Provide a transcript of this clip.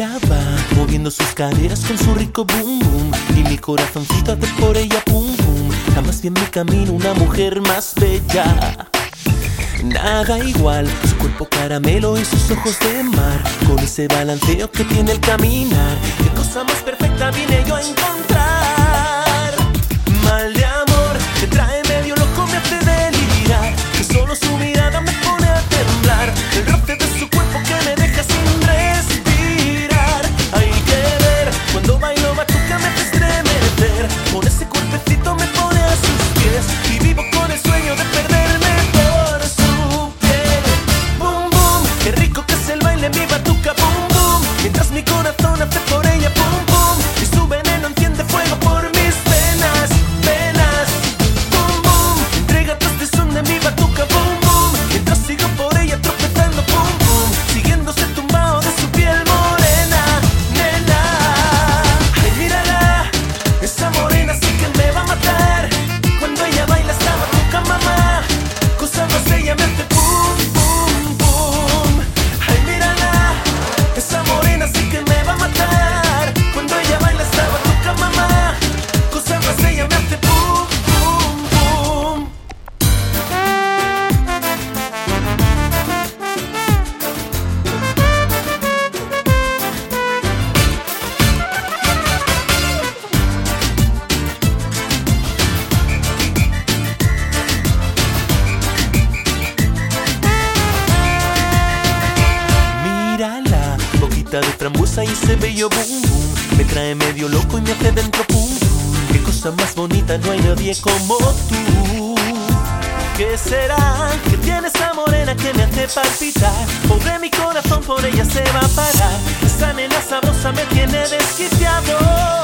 ella va moviendo sus caderas con su rico boom boom, y mi corazoncito hace por ella pum pum. Jamás vi en mi camino una mujer más bella. Nada igual, su cuerpo caramelo y sus ojos de mar, con ese balanceo que tiene el caminar. Qué cosa más perfecta vine yo a encontrar. Mal de amor, me trae medio loco, me hace delirar, que solo su mirada me pone a temblar. El roce de su cuerpo que me deja sin respirar. Hay que ver, cuando bailo batuca me hace estremecer. Con ese cuerpecito me pone a sus pies, y vivo con el sueño de perderme por su piel. Boom, boom, qué rico que es el baile, mi batuca, boom, boom. Mientras mi corazón hace por ella, boom, boom. Y su veneno enciende fuego por mis venas, venas. Boom, boom, entrégate a este son de mi batuca, boom, boom. Mientras sigo por ella tropezando, boom, boom, siguiéndose tumbado de su piel morena, nena. Ay, mírala, esa morena sí que me va a matar. Cuando ella baila esta batuca, mamá, cosa más ella me hace boom, boom, boom. Ay, mírala, esa morena sí que me va a matar. Cuando ella baila esta batuca, mamá, cosa más ella me hace boom, boom, boom. Mírala, boquita de frambuesa y ese bello boom boom, me trae medio loco y me hace dentro pum pum. Qué cosa más bonita, no hay nadie como tú. ¿Qué será que tiene esa morena que me hace palpitar? Pobre mi corazón, por ella se va a parar. Esa nena sabrosa me tiene desquiciado.